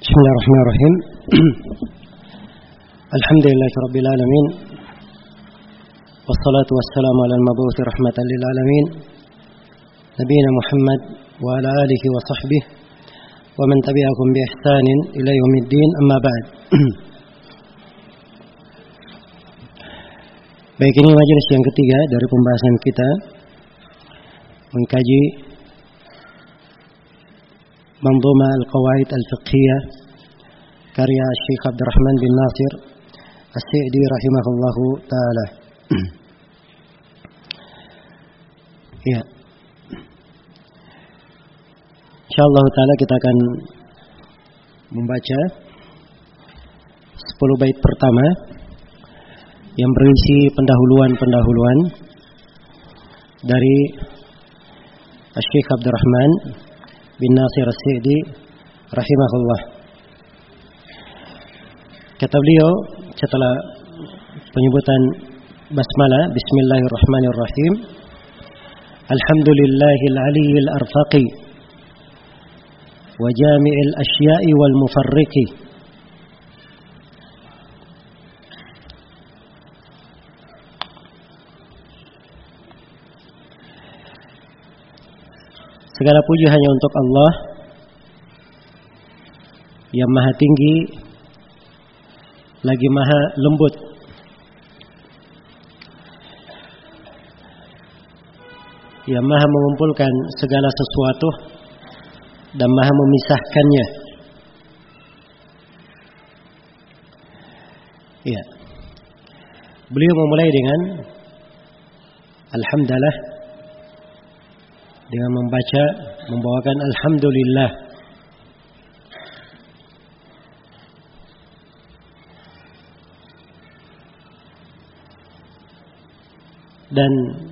Bismillahirrahmanirrahim. Alhamdulillahirabbil alamin. Wassalatu wassalamu ala al-mab'uts rahmatan lil alamin. Nabiyina Muhammad wa ala alihi wa sahbihi wa man tabi'ahum bi ihsanin ila yaumiddin, amma ba'd. Baik, ini majelis yang ketiga dari pembahasan kita mengkaji Manzuma Al-Qawaid Al-Fiqhiyah karya Syekh Abdurrahman bin Nasir As-Sa'di rahimahullahu ta'ala. Ya, insyaallah ta'ala kita akan membaca 10 bait pertama yang berisi pendahuluan-pendahuluan dari Syekh Abdurrahman bin Nasir As-Sa'di rahimahullah. Kata beliau setelah penyebutan basmalah, bismillahirrahmanirrahim, alhamdulillahil aliyyil arfaqi wa jami'il asya'i wal mufarriqi segala puji hanya untuk Allah yang maha tinggi lagi maha lembut, yang maha mengumpulkan segala sesuatu dan maha memisahkannya. Ya, beliau memulai dengan alhamdulillah, dengan membawakan alhamdulillah. Dan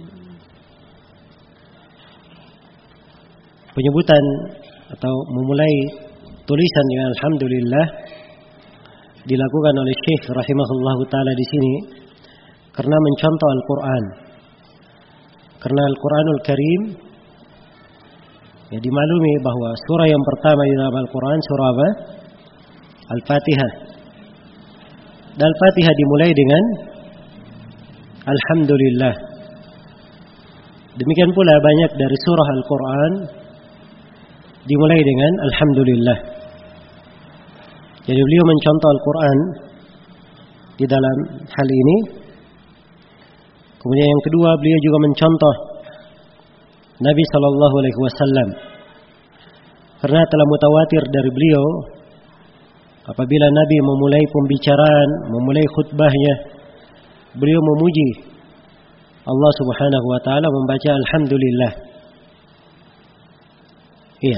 penyebutan atau memulai tulisan dengan alhamdulillah dilakukan oleh Syekh rahimahullahu taala di sini karena mencontoh Al-Qur'an. Karena Al-Qur'anul Karim, ya, dimaklumi bahwa surah yang pertama di dalam Al-Quran surah apa? Al-Fatihah. Dan Al-Fatihah dimulai dengan alhamdulillah. Demikian pula banyak dari surah Al-Quran dimulai dengan alhamdulillah. Jadi beliau mencontoh Al-Quran di dalam hal ini. Kemudian yang kedua, beliau juga mencontoh Nabi sallallahu alaihi wasallam, karena telah mutawatir dari beliau apabila Nabi memulai pembicaraan, memulai khutbahnya, beliau memuji Allah Subhanahu wa taala membaca alhamdulillah. Iya.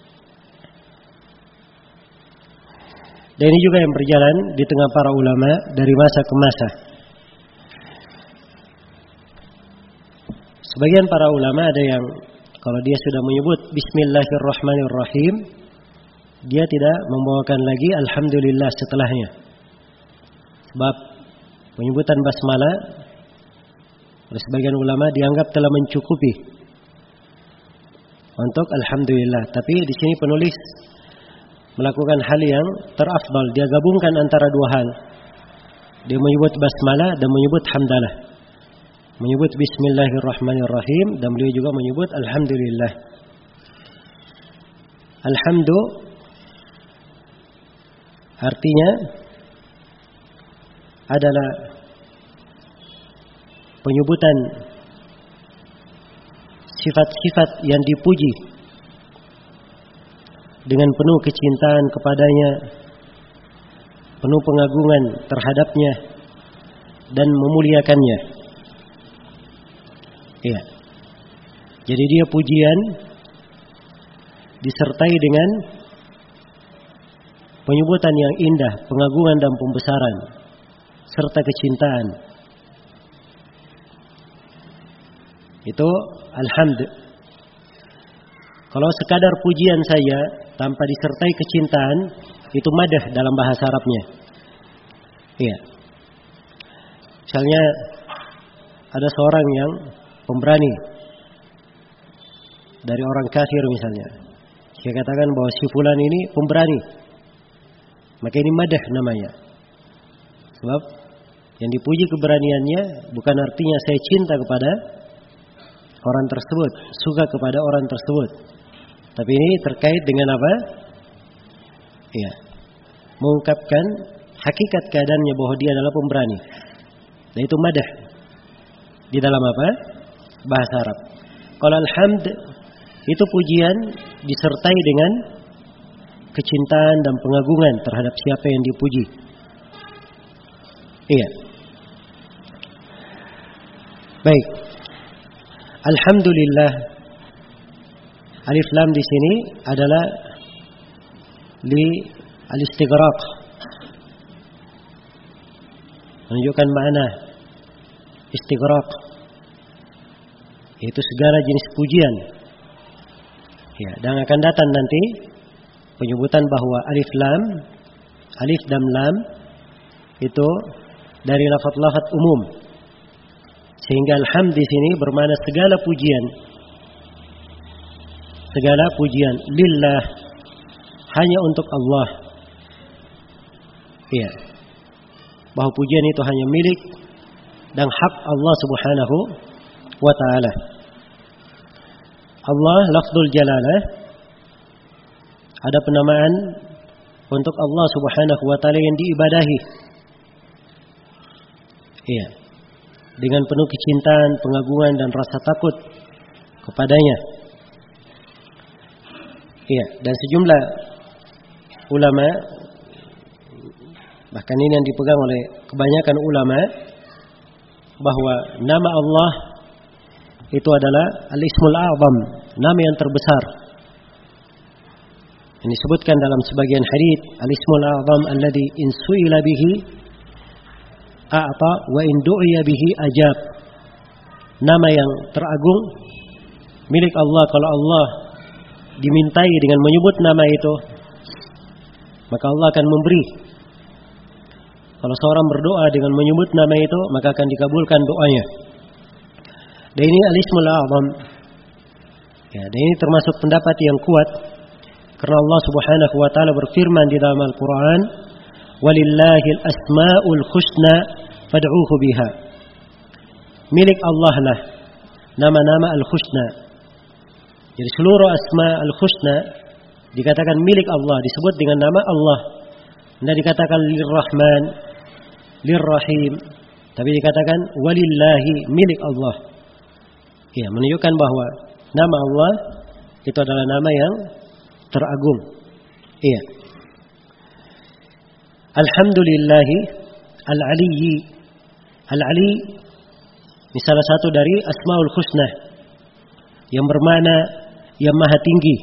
Dan ini juga yang berjalan di tengah para ulama dari masa ke masa. Sebagian para ulama ada yang kalau dia sudah menyebut bismillahirrahmanirrahim, dia tidak membawakan lagi alhamdulillah setelahnya. Sebab penyebutan basmalah oleh sebagian ulama dianggap telah mencukupi untuk alhamdulillah. Tapi di sini penulis melakukan hal yang terafdal. Dia gabungkan antara dua hal. Dia menyebut basmalah dan menyebut hamdalah. Menyebut bismillahirrahmanirrahim dan beliau juga menyebut alhamdulillah. Alhamdu artinya adalah penyebutan sifat-sifat yang dipuji dengan penuh kecintaan kepadanya, penuh pengagungan terhadapnya dan memuliakannya. Ya. Jadi dia pujian disertai dengan penyebutan yang indah, pengagungan dan pembesaran serta kecintaan. Itu alhamd. Kalau sekadar pujian saja tanpa disertai kecintaan, itu madah dalam bahasa Arabnya. Iya. Misalnya ada seorang yang pemberani dari orang kafir misalnya. Saya katakan bahwa si fulan ini pemberani. Maka ini madah namanya. Sebab yang dipuji keberaniannya bukan artinya saya cinta kepada orang tersebut, suka kepada orang tersebut. Tapi ini terkait dengan apa? Ya, mengungkapkan hakikat keadaannya bahwa dia adalah pemberani. Dan itu madah di dalam apa? Bahasa Arab. Kalau alhamd itu pujian disertai dengan kecintaan dan pengagungan terhadap siapa yang dipuji. Iya. Baik. Alhamdulillah. Alif lam di sini adalah li al-istighraq. Menunjukkan makna istighraq. Itu segala jenis pujian. Ya, dan akan datang nanti penyebutan bahwa alif dan lam itu dari lafaz-lafaz umum. Sehingga alhamd di sini bermakna segala pujian. Segala pujian lillah, hanya untuk Allah. Iya. Bahwa pujian itu hanya milik dan hak Allah Subhanahu wa ta'ala. Allah lafzul jalalah, ada penamaan untuk Allah Subhanahu wa ta'ala yang diibadahi. Iya. Dengan penuh kecintaan, pengagungan dan rasa takut kepadanya. Iya, dan sejumlah ulama, bahkan ini yang dipegang oleh kebanyakan ulama, bahwa nama Allah itu adalah al-ismul a'zam, nama yang terbesar. Ini disebutkan dalam sebagian hadits, al-ismul a'zam alladhi in su'ila bihi a'ta wa in du'iya bihi ajab. Nama yang teragung milik Allah, kalau Allah dimintai dengan menyebut nama itu, maka Allah akan memberi. Kalau seorang berdoa dengan menyebut nama itu, maka akan dikabulkan doanya. Dan ini al-ismul a'zam. Ya, dan ini termasuk pendapat yang kuat, karena Allah Subhanahu wa ta'ala berfirman di dalam Al-Quran, walillahil asma'ul husna fad'uhu biha. Milik Allah lah nama-nama al-husna. Jadi seluruh asma al-husna dikatakan milik Allah, disebut dengan nama Allah. Tidak dikatakan lirrahman, lirrahim, tapi dikatakan walillahi, milik Allah. Ya, menunjukkan bahwa nama Allah itu adalah nama yang teragung. Iya. Alhamdulillahi al-aliyyi. Al-ali ini salah satu dari asmaul husna yang bermakna yang maha tinggi.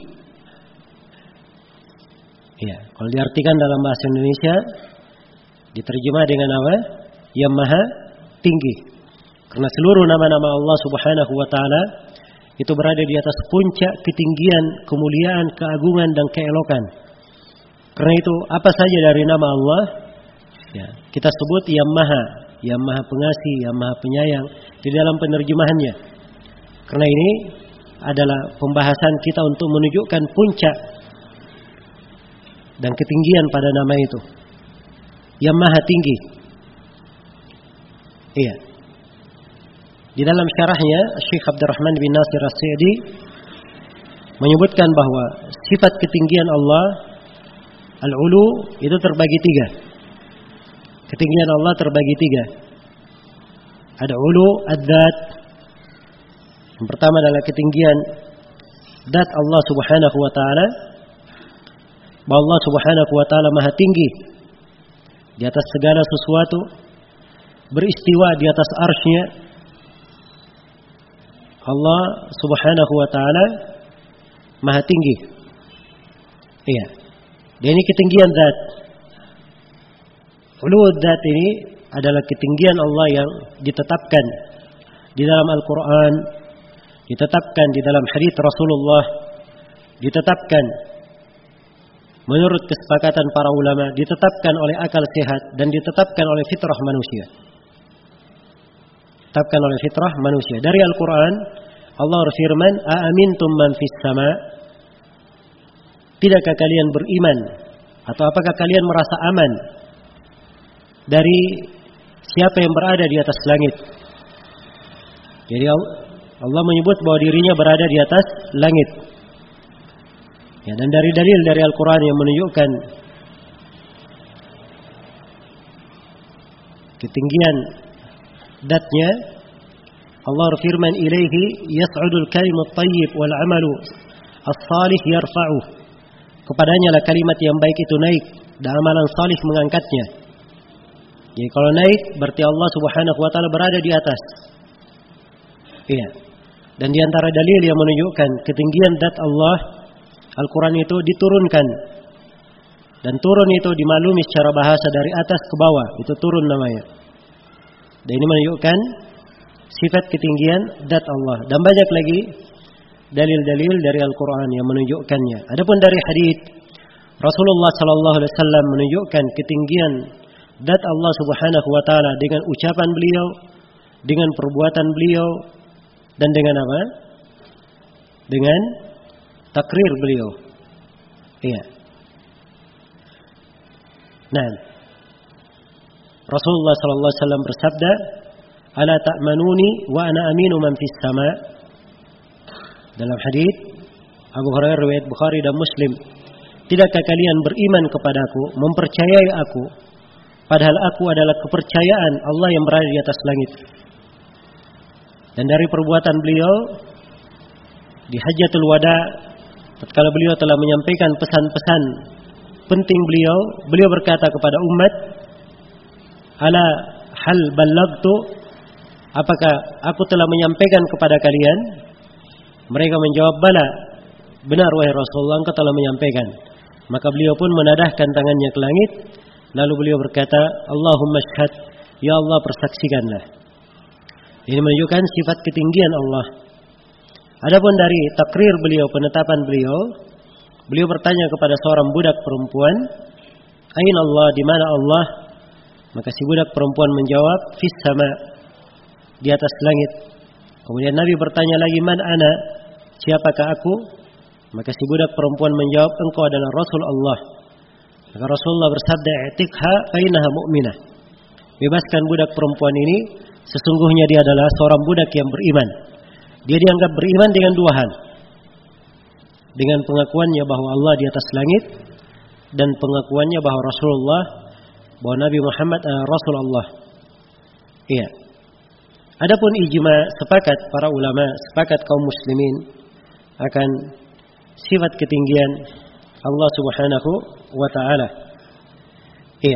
Ya, kalau diartikan dalam bahasa Indonesia diterjemah dengan apa? Yang maha tinggi. Karena seluruh nama-nama Allah Subhanahu wa ta'ala itu berada di atas puncak ketinggian, kemuliaan, keagungan dan keelokan. Karena itu apa saja dari nama Allah ya, kita sebut yang maha pengasih, yang maha penyayang di dalam penerjemahannya. Karena ini adalah pembahasan kita untuk menunjukkan puncak dan ketinggian pada nama itu, yang maha tinggi. Iya. Di dalam syarahnya Syekh Abdurrahman bin Nasir As-Sa'di menyebutkan bahwa sifat ketinggian Allah al-ulu itu terbagi tiga. Ketinggian Allah terbagi tiga. Ada ulu ad-dzat. Yang pertama adalah ketinggian zat Allah Subhanahu wa ta'ala, bahwa Allah Subhanahu wa ta'ala maha tinggi di atas segala sesuatu, beristiwa di atas arsy-Nya. Allah Subhanahu wa ta'ala maha tinggi. Iya. Dan ini ketinggian zat. Ulu zat ini adalah ketinggian Allah yang ditetapkan di dalam Al-Quran, ditetapkan di dalam hadits Rasulullah, ditetapkan menurut kesepakatan para ulama, ditetapkan oleh akal sehat dan ditetapkan oleh fitrah manusia. Ditetapkan oleh fitrah manusia. Dari Al-Quran Allah berfirman, "Aamintum man fis sama?" Tidakkah kalian beriman Atau apakah kalian merasa aman dari siapa yang berada di atas langit? Jadi Allah menyebut bahwa dirinya berada di atas langit. Ya, dan dari dalil dari Al-Quran yang menunjukkan ketinggian zatnya, Allah berfirman, "Ilaihi yas'udul kalimut thayyib wal 'amalu as-salih yarfa'uh." Kepadanya lah kalimat yang baik itu naik dan amalan salih mengangkatnya. Jadi kalau naik berarti Allah Subhanahu wa taala berada di atas. Iya. Dan di antara dalil yang menunjukkan ketinggian zat Allah, Al-Quran itu diturunkan. Dan turun itu dimaklumi secara bahasa dari atas ke bawah, itu turun namanya. Dan ini menunjukkan sifat ketinggian zat Allah. Dan banyak lagi dalil-dalil dari Al-Quran yang menunjukkannya. Adapun dari hadits Rasulullah sallallahu alaihi wasallam menunjukkan ketinggian zat Allah Subhanahu wa taala dengan ucapan beliau, dengan perbuatan beliau, dan dengan apa? Dengan takrir beliau. Iya. Nah, Rasulullah sallallahu alaihi wasallam bersabda, "Ala ta'manuni wa ana aminu man fis sama." Dalam hadis Abu Hurairah riwayat Bukhari dan Muslim, "Tidakkah kalian beriman kepadaku, mempercayai aku, padahal aku adalah kepercayaan Allah yang berada di atas langit?" Dan dari perbuatan beliau di Hajjatul Wada, tatkala beliau telah menyampaikan pesan-pesan penting beliau berkata kepada umat, "Ala hal ballagtu?" Apakah aku telah menyampaikan kepada kalian? Mereka menjawab, "Bala." "Benar wahai Rasulullah, engkau telah menyampaikan." Maka beliau pun menadahkan tangannya ke langit, lalu beliau berkata, "Allahumma syhad, ya Allah persaksikanlah." Ini menunjukkan sifat ketinggian Allah. Adapun dari takrir beliau, penetapan beliau bertanya kepada seorang budak perempuan, "Aina Allah?" Di mana Allah? Maka si budak perempuan menjawab, "Fis sama." Di atas langit. Kemudian Nabi bertanya lagi, "Man ana?" Siapakah aku? Maka si budak perempuan menjawab, "Engkau adalah Rasul Allah." Maka Rasulullah bersabda, "I'tiqha fa innaha mu'minah." Bebaskan budak perempuan ini, sesungguhnya dia adalah seorang budak yang beriman. Dia dianggap beriman dengan dua hal. Dengan pengakuannya bahwa Allah di atas langit, dan pengakuannya bahwa bahwa Nabi Muhammad adalah Rasul Allah. Iya. Adapun ijma, sepakat para ulama, sepakat kaum muslimin akan sifat ketinggian Allah Subhanahu wa taala. Iya.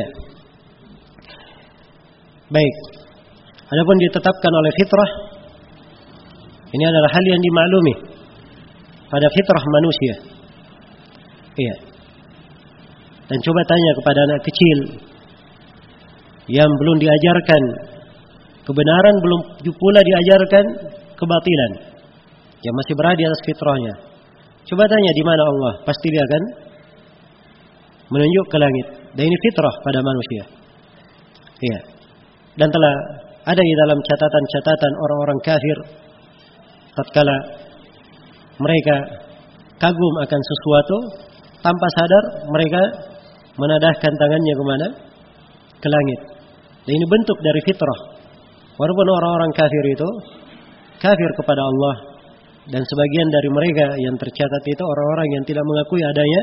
Baik. Adapun ditetapkan oleh fitrah, ini adalah hal yang dimaklumi pada fitrah manusia. Iya. Dan coba tanya kepada anak kecil yang belum diajarkan kebenaran, belum pula diajarkan kebatilan, yang masih berada di atas fitrahnya. Coba tanya di mana Allah, pasti dia akan menunjuk ke langit. Dan ini fitrah pada manusia. Iya. Dan telah ada di dalam catatan-catatan orang-orang kafir, tatkala mereka kagum akan sesuatu, tanpa sadar mereka menadahkan tangannya kemana? Ke langit. Dan ini bentuk dari fitrah. Walaupun orang-orang kafir itu kafir kepada Allah, dan sebagian dari mereka yang tercatat itu orang-orang yang tidak mengakui adanya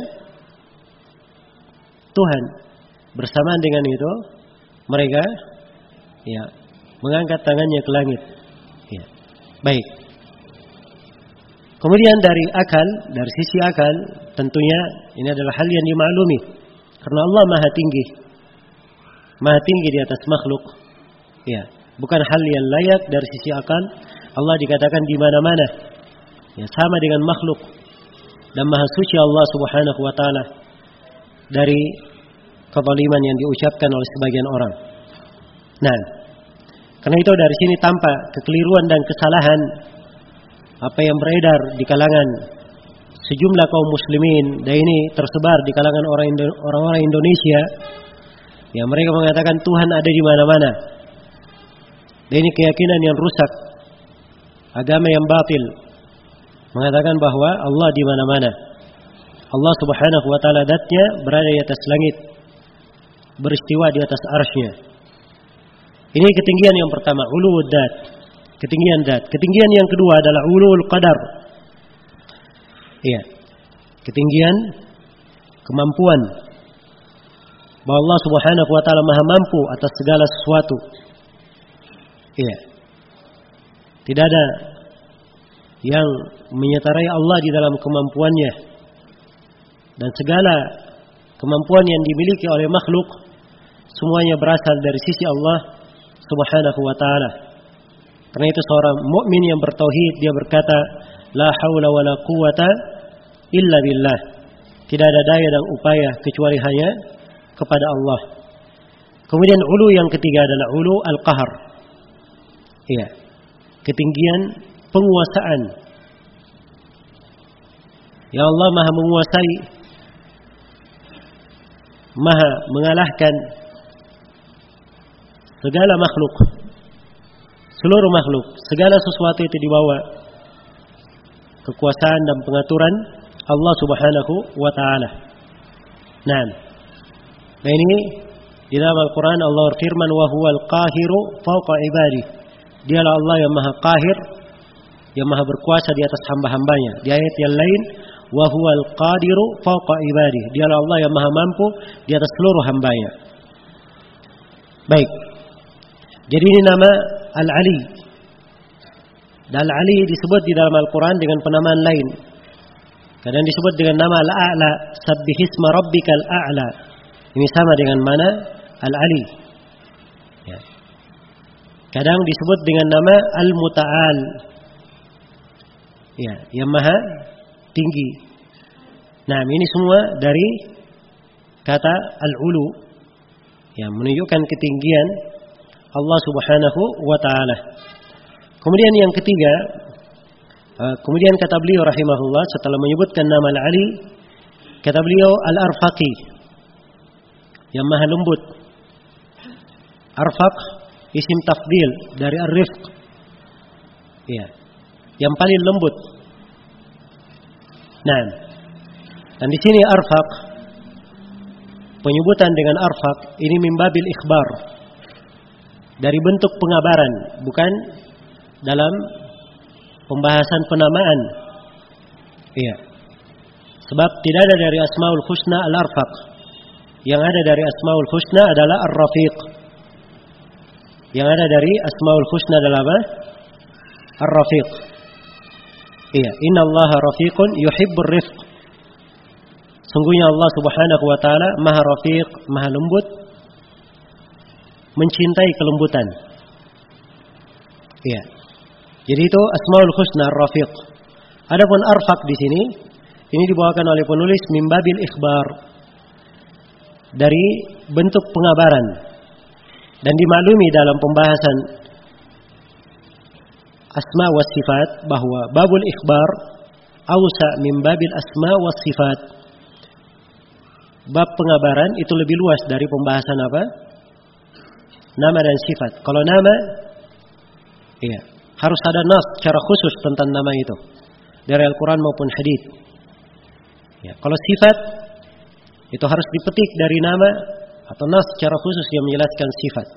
Tuhan. Bersamaan dengan itu mereka mengangkat tangannya ke langit. Ya. Baik. Kemudian dari sisi akal, tentunya ini adalah hal yang dimaklumi, karena Allah maha tinggi di atas makhluk. Ya, bukan hal yang layak dari sisi akal. Allah dikatakan di mana-mana, ya, sama dengan makhluk, dan maha suci Allah Subhanahu wa taala dari kezaliman yang diucapkan oleh sebagian orang. Nah, karena itu dari sini tampak kekeliruan dan kesalahan apa yang beredar di kalangan sejumlah kaum muslimin, dan ini tersebar di kalangan orang-orang Indonesia, ya, mereka mengatakan Tuhan ada di mana-mana. Dan ini keyakinan yang rusak, agama yang batil, mengatakan bahwa Allah di mana-mana. Allah Subhanahu wa taala zatnya berada di atas langit, beristiwa di atas arsy-Nya. Ini ketinggian yang pertama, uluwud dzat, ketinggian zat. Ketinggian yang kedua adalah uluwul qadar. Iya. Ketinggian kemampuan. Bahwa Allah Subhanahu wa taala Maha mampu atas segala sesuatu. Iya. Tidak ada yang menyeterai Allah di dalam kemampuannya. Dan segala kemampuan yang dimiliki oleh makhluk semuanya berasal dari sisi Allah Subhanahu wa taala. Karena itu seorang mukmin yang bertauhid dia berkata, la haula wala quwata illa billah. Tidak ada daya dan upaya kecuali hanya kepada Allah. Kemudian ulu yang ketiga adalah ulu al-qahar. Iya. Ketinggian penguasaan. Ya Allah Maha menguasai, Maha mengalahkan segala makhluk, seluruh makhluk, segala sesuatu itu dibawa kekuasaan dan pengaturan Allah Subhanahu wa taala. Nah ini di dalam Al-Qur'an Allah berfirman wa huwal qahiru fawqa ibadi. Dialah Allah yang Maha Qahir, yang Maha berkuasa di atas hamba-hambanya. Di ayat yang lain wa huwal qadiru fawqa ibadi. Dialah Allah yang Maha mampu di atas seluruh hambanya. Baik. Jadi ini nama Al-Ali. Dan Al-Ali disebut di dalam Al-Quran dengan penamaan lain. Kadang disebut dengan nama Al-A'la. Sabbihisma rabbikal a'la. Ini sama dengan mana Al-Ali. Ya. Kadang disebut dengan nama Al-Muta'al. Ya, yang maha tinggi. Nah, ini semua dari kata Al-Ulu. Ya, menunjukkan ketinggian Allah Subhanahu wa taala. Kemudian yang ketiga, kemudian kata beliau rahimahullah setelah menyebutkan nama Al-Ali, kata beliau Al-Arfaqi, yang maha lembut. Arfaq isim tafdil dari ar-rifq. Ya, yang paling lembut. Nah, dan di sini Arfaq, penyebutan dengan Arfaq ini mimbabil ikhbar, dari bentuk pengabaran, bukan dalam pembahasan penamaan. Iya. Sebab tidak ada dari Asmaul Husna Al-Arfaq. Yang ada dari Asmaul Husna adalah Ar-Rafiq. Yang ada dari Asmaul Husna adalah apa? Ar-Rafiq. Iya, innallaha rafiqun yuhibbur rifq. Sungguhnya Allah Subhanahu wa taala Maha Rafiq, Maha lembut, mencintai kelembutan. Iya. Jadi itu Asmaul Husna Ar-Rafiq. Adapun Arfaq di sini ini dibawakan oleh penulis mimbabil ikhbar, dari bentuk pengabaran, dan dimaklumi dalam pembahasan asma wa sifat bahwa babul ikhbar awsa min babil asma wa sifat. Bab pengabaran itu lebih luas dari pembahasan apa? Nama dan sifat. Kalau nama, iya, harus ada nas secara khusus tentang nama itu dari Al-Quran maupun hadits. Ya, kalau sifat itu harus dipetik dari nama atau nas secara khusus yang menjelaskan sifat.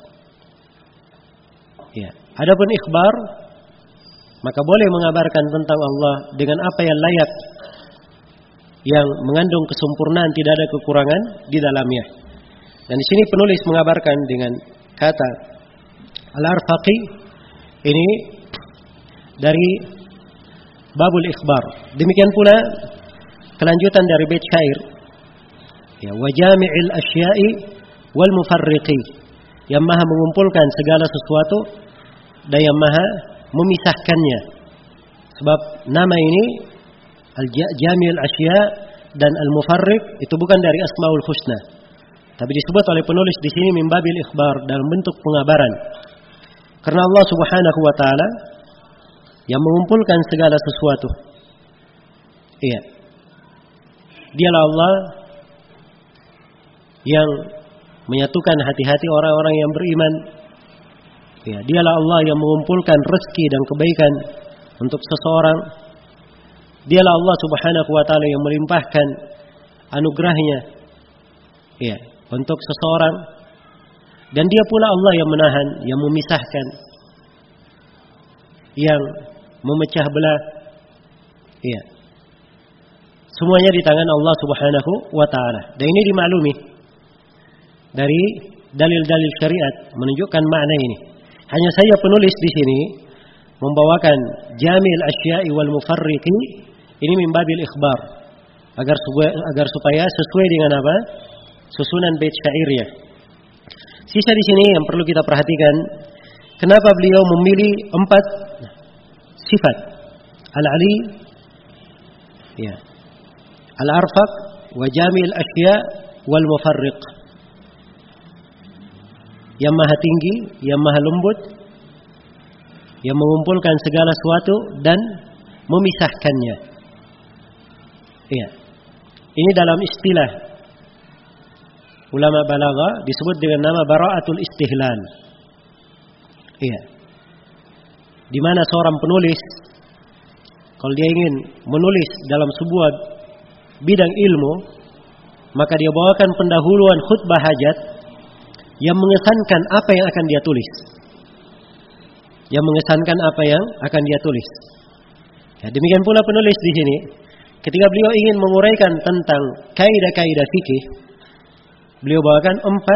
Ya, adapun ikhbar, maka boleh mengabarkan tentang Allah dengan apa yang layak, yang mengandung kesempurnaan, tidak ada kekurangan di dalamnya. Dan di sini penulis mengabarkan dengan kata Al-Arfaqi ini dari babul ikhbar. Demikian pula kelanjutan dari bait syair, ya, wa jami'il asya'i wal mufarriqi, yang maha mengumpulkan segala sesuatu dan yang maha memisahkannya. Sebab nama ini Al-Jami'ul Asya' dan Al-Mufarriq itu bukan dari Asmaul Husna, tapi disebut oleh penulis di sini min babil ikhbar, dalam bentuk pengabaran. Karena Allah Subhanahu wa taala yang mengumpulkan segala sesuatu. Iya. Dialah Allah yang menyatukan hati-hati orang-orang yang beriman. Ya, dialah Allah yang mengumpulkan rezeki dan kebaikan untuk seseorang. Dialah Allah Subhanahu wa taala yang melimpahkan anugerahnya ya untuk seseorang, dan dia pula Allah yang menahan, yang memisahkan, yang memecah belah. Ya. Semuanya di tangan Allah Subhanahu wa taala. Dan ini dimaklumi dari dalil-dalil syariat menunjukkan makna ini. Hanya saja penulis di sini membawakan Jamil Asya'i wal Mufarriqi ini min babil ikhbar, agar supaya sesuai dengan apa? Susunan bait syairnya. Sisa di sini yang perlu kita perhatikan, kenapa beliau memilih 4 sifat. Al-Ali, ya, Al-Arfaq, wa Jamil Asya' wal Mufarriq. Yang maha tinggi, yang maha lembut, yang mengumpulkan segala sesuatu dan memisahkannya. Iya. Ini dalam istilah ulama balaghah disebut dengan nama bara'atul istihlal. Iya. Di mana seorang penulis kalau dia ingin menulis dalam sebuah bidang ilmu, maka dia bawakan pendahuluan khutbah hajat yang mengesankan apa yang akan dia tulis. Yang mengesankan apa yang akan dia tulis. Ya, demikian pula penulis di sini, ketika beliau ingin menguraikan tentang kaidah-kaidah fikih, beliau bawakan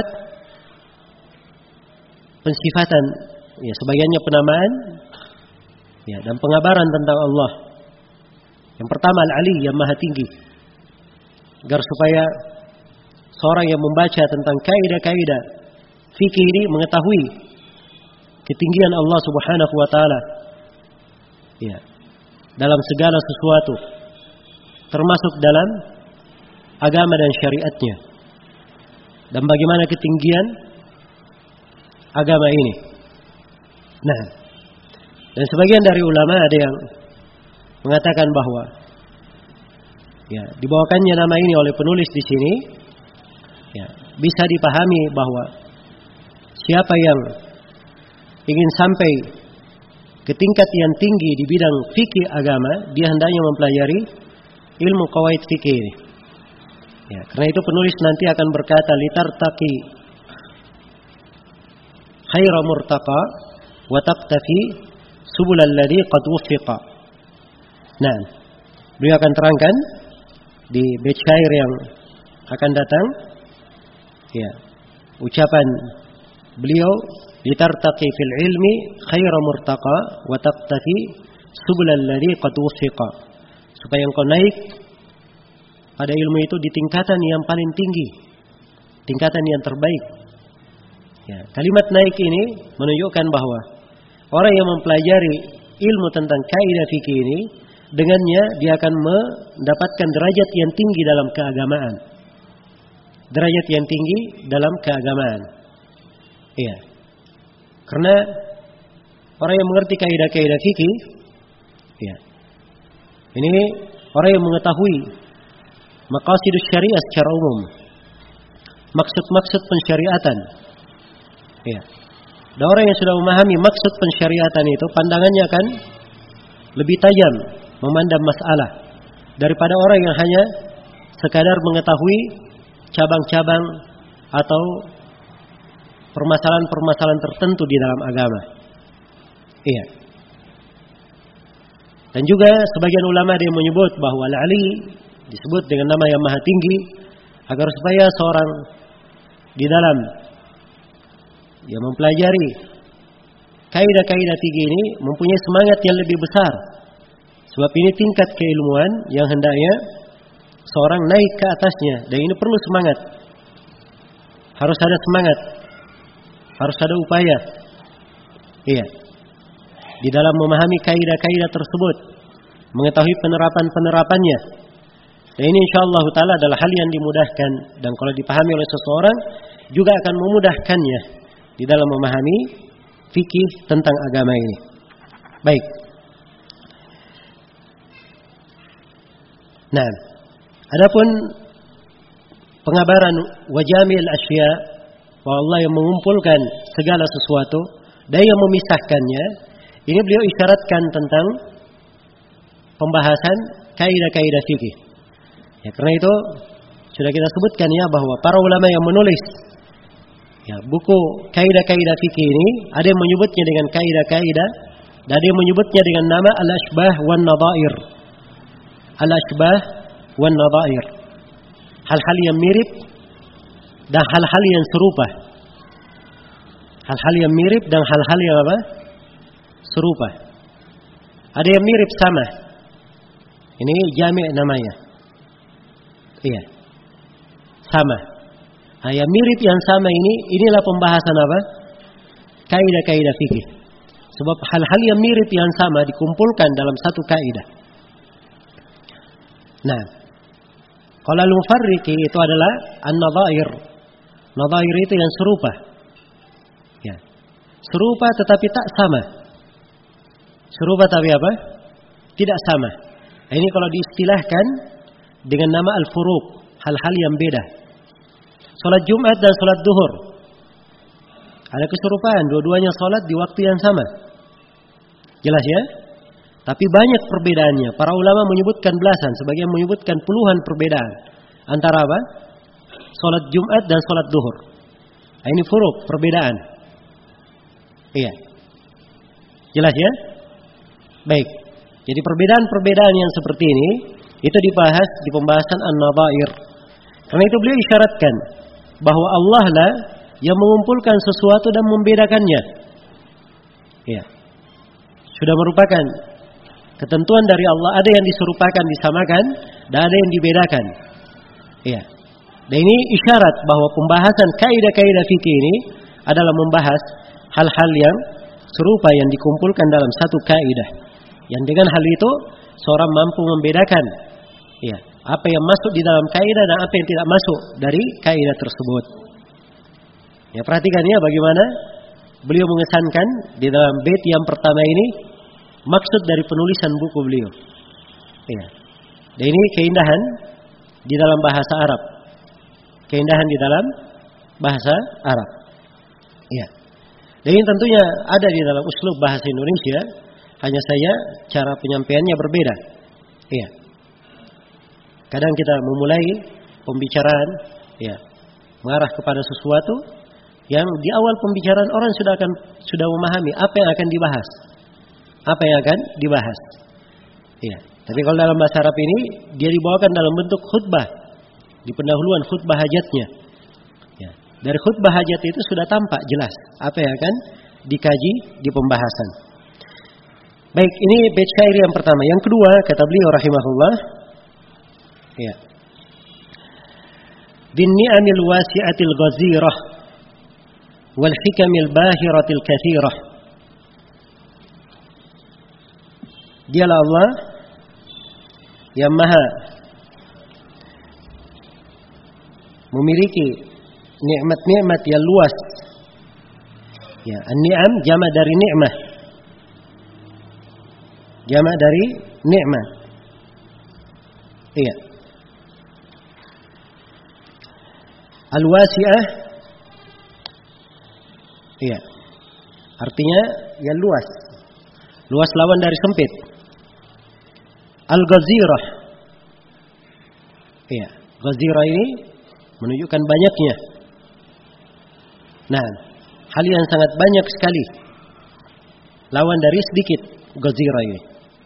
4 pensifatan, ya, sebagiannya penamaan, ya, dan pengabaran tentang Allah. Yang pertama Al-Ali, yang maha tinggi, agar supaya seorang yang membaca tentang kaidah-kaidah fikih ini mengetahui ketinggian Allah Subhanahu wa taala, ya, dalam segala sesuatu, termasuk dalam agama dan syariatnya, dan bagaimana ketinggian agama ini. Nah, dan sebagian dari ulama ada yang mengatakan bahwa, ya, dibawakannya nama ini oleh penulis di sini, ya, bisa dipahami bahwa siapa yang ingin sampai ke tingkat yang tinggi di bidang fikih agama, dia hendaknya mempelajari ilmu qawaid fikih ini. Ya, karena itu penulis nanti akan berkata, litartaqi khaira murtaqa wa taqtafi subulal ladzi qad wuffiqa. Nah, beliau akan terangkan di bait syair yang akan datang, ya, ucapan beliau, litartaqi fil ilmi khaira murtaqa wa taqtafi subulal ladzi qad wuffiqa, supaya engkau naik pada ilmu itu di tingkatan yang paling tinggi, tingkatan yang terbaik. Ya, kalimat naik ini menunjukkan bahwa orang yang mempelajari ilmu tentang kaidah fikih ini, dengannya dia akan mendapatkan derajat yang tinggi dalam keagamaan. Derajat yang tinggi dalam keagamaan. Iya. Karena orang yang mengerti kaidah-kaidah fikih, ya, ini orang yang mengetahui maqasidus syariah secara umum, maksud-maksud pensyariatan. Ya. Dan orang yang sudah memahami maksud pensyariatan itu, pandangannya akan lebih tajam memandang masalah daripada orang yang hanya sekadar mengetahui cabang-cabang atau permasalahan-permasalahan tertentu di dalam agama. Iya. Dan juga sebagian ulama dia menyebut bahwa Al-Ali disebut dengan nama yang maha tinggi agar supaya seorang di dalam yang mempelajari kaidah-kaidah fikih ini mempunyai semangat yang lebih besar. Sebab ini tingkat keilmuan yang hendaknya seorang naik ke atasnya, dan ini perlu semangat. Harus ada semangat, harus ada upaya. Iya. Di dalam memahami kaidah-kaidah tersebut, mengetahui penerapan-penerapannya. Dan ini insyaallah taala adalah hal yang dimudahkan, dan kalau dipahami oleh seseorang juga akan memudahkannya di dalam memahami fikih tentang agama ini. Baik. Nah, adapun pengabaran wajamil asya, bahwa Allah yang mengumpulkan segala sesuatu dan yang memisahkannya, ini beliau isyaratkan tentang pembahasan kaidah-kaidah fikih. Ya, karena itu Sudah kita sebutkan ya bahwa para ulama yang menulis ya buku kaidah-kaidah fikih ini, ada yang menyebutnya dengan kaidah-kaidah dan ada yang menyebutnya dengan nama al-ashbah wan nadhair. Al-ashbah wan nadhair. Hal-hal yang mirip dan hal-hal yang serupa. Hal-hal yang mirip dan hal-hal yang apa? Serupa. Ada yang mirip sama. Ini jami' namanya. Iya. Sama. Nah, yang mirip yang sama ini, inilah pembahasan apa? Kaidah-kaidah fikih. Sebab hal-hal yang mirip yang sama dikumpulkan dalam satu kaidah. Nah, kalau al-mufarriqi itu adalah an-nadhair. Nadhair itu yang serupa. Ya. Serupa tetapi tak sama. Serupa tapi apa? Tidak sama. Nah, ini kalau diistilahkan dengan nama al-furuq, hal-hal yang beda. Salat Jumat dan salat Duhur. Ada keserupaan, dua-duanya salat di waktu yang sama. Jelas ya? Tapi banyak perbedaannya. Para ulama menyebutkan belasan, sebagian menyebutkan puluhan perbedaan antara apa? Salat Jumat dan salat Duhur. Nah, ini furuq, perbedaan. Iya. Jelas ya? Baik. Jadi perbedaan-perbedaan yang seperti ini itu dibahas di pembahasan an-nadhair. Karena itu beliau isyaratkan bahwa Allah lah yang mengumpulkan sesuatu dan membedakannya. Iya. Sudah merupakan ketentuan dari Allah, ada yang diserupakan, disamakan, dan ada yang dibedakan. Iya. Dan ini isyarat bahwa pembahasan kaidah-kaidah fikih ini adalah membahas hal-hal yang serupa yang dikumpulkan dalam satu kaidah. Yang dengan hal itu seorang mampu membedakan ya, apa yang masuk di dalam kaidah dan apa yang tidak masuk dari kaidah tersebut. Ya, perhatikan ya bagaimana beliau mengesankan di dalam bait yang pertama ini maksud dari penulisan buku beliau. Ya. Dan ini keindahan di dalam bahasa Arab. Keindahan di dalam bahasa Arab. Ya. Dan ini tentunya ada di dalam uslub bahasa Indonesia. Hanya saja cara penyampaiannya berbeda. Iya. Kadang kita memulai pembicaraan, ya, mengarah kepada sesuatu yang di awal pembicaraan orang sudah memahami apa yang akan dibahas, apa yang akan dibahas. Iya. Tapi kalau dalam bahasa Arab ini dia dibawakan dalam bentuk khutbah, di pendahuluan khutbah hajatnya. Ya. Dari khutbah hajat itu sudah tampak jelas apa yang akan dikaji di pembahasan. Baik, ini bait syair yang pertama. Yang kedua, kata beliau rahimahullah, ya. Bin ni'amil wasi'atil ghazirah wal hikamil bahiratil katsirah. Dialah Allah yang maha memiliki nikmat-nikmat yang luas. Ya, an-ni'am jama' dari nikmah. Jamak dari nikmat. Iya. Al-wasi'ah. Iya. Artinya yang luas. Luas lawan dari sempit. Al-ghazirah. Iya. Ghazirah ini menunjukkan banyaknya. Nah, hal yang sangat banyak sekali. Lawan dari sedikit. Ghazirah ini.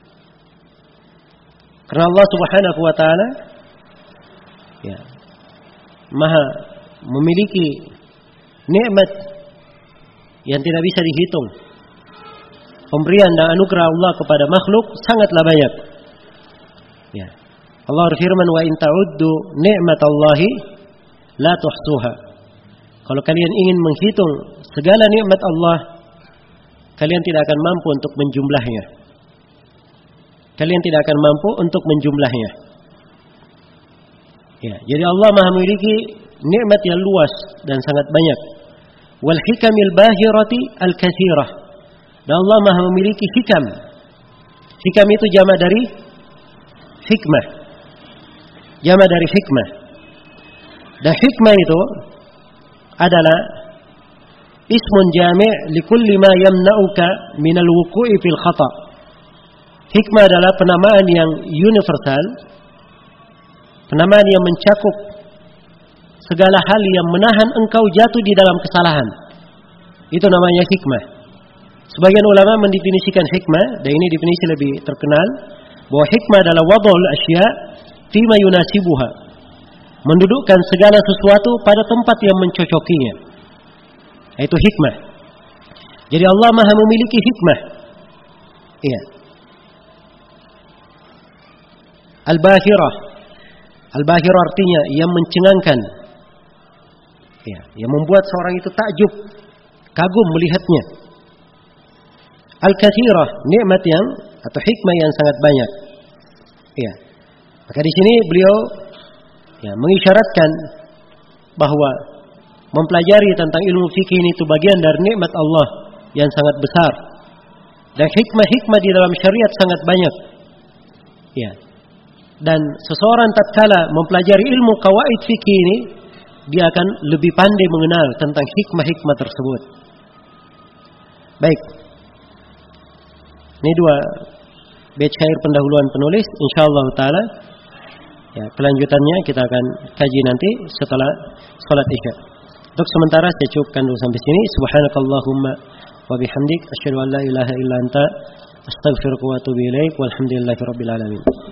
Karena Allah Subhanahu wa taala ya, maha memiliki nikmat yang tidak bisa dihitung. Pemberian dan anugerah Allah kepada makhluk sangatlah banyak. Ya. Allah berfirman, "Wa in ta'uddu ni'matallahi la tuhsuha." Kalau kalian ingin menghitung segala nikmat Allah, kalian tidak akan mampu untuk menjumlahnya. Kalian tidak akan mampu untuk menjumlahnya. Ya, jadi Allah Maha memiliki nikmat yang luas dan sangat banyak. Wal hikamil bahirati al katsirah. Dan Allah Maha memiliki hikam. Hikam itu jama' dari hikmah. Jama' dari hikmah. Dan hikmah itu adalah ismun jami' likulli ma yamna'uka minal wuqu'i fil khata'. Hikmah adalah penamaan yang universal, penamaan yang mencakup segala hal yang menahan engkau jatuh di dalam kesalahan. Itu namanya hikmah. Sebagian ulama mendefinisikan hikmah, dan ini definisi lebih terkenal, bahwa hikmah adalah wad'ul asya fima yunasibuha. Mendudukkan segala sesuatu pada tempat yang mencocokinya. Itu hikmah. Jadi Allah Maha memiliki hikmah. Iya. Al-Bahirah. Al-Bahirah artinya yang mencengangkan. Ya, yang membuat seorang itu takjub, kagum melihatnya. Al-Katsirah, nikmat yang atau hikmah yang sangat banyak. Ya. Maka di sini beliau mengisyaratkan bahwa mempelajari tentang ilmu fikih ini itu bagian dari nikmat Allah yang sangat besar. Dan hikmah-hikmah di dalam syariat sangat banyak. Ya. Dan seseorang tatkala mempelajari ilmu qawaid fikih ini, dia akan lebih pandai mengenal tentang hikmah-hikmah tersebut. Baik. Ini dua bait syair pendahuluan penulis, insyaallah taala. Ya, kelanjutannya kita akan kaji nanti setelah salat Isya. Untuk sementara saya cukupkan dulu sampai sini. Subhanakallahumma wa bihamdik asyhadu an la ilaha illa anta astaghfiruka wa atubu ilaik. Walhamdulillahirabbil alamin.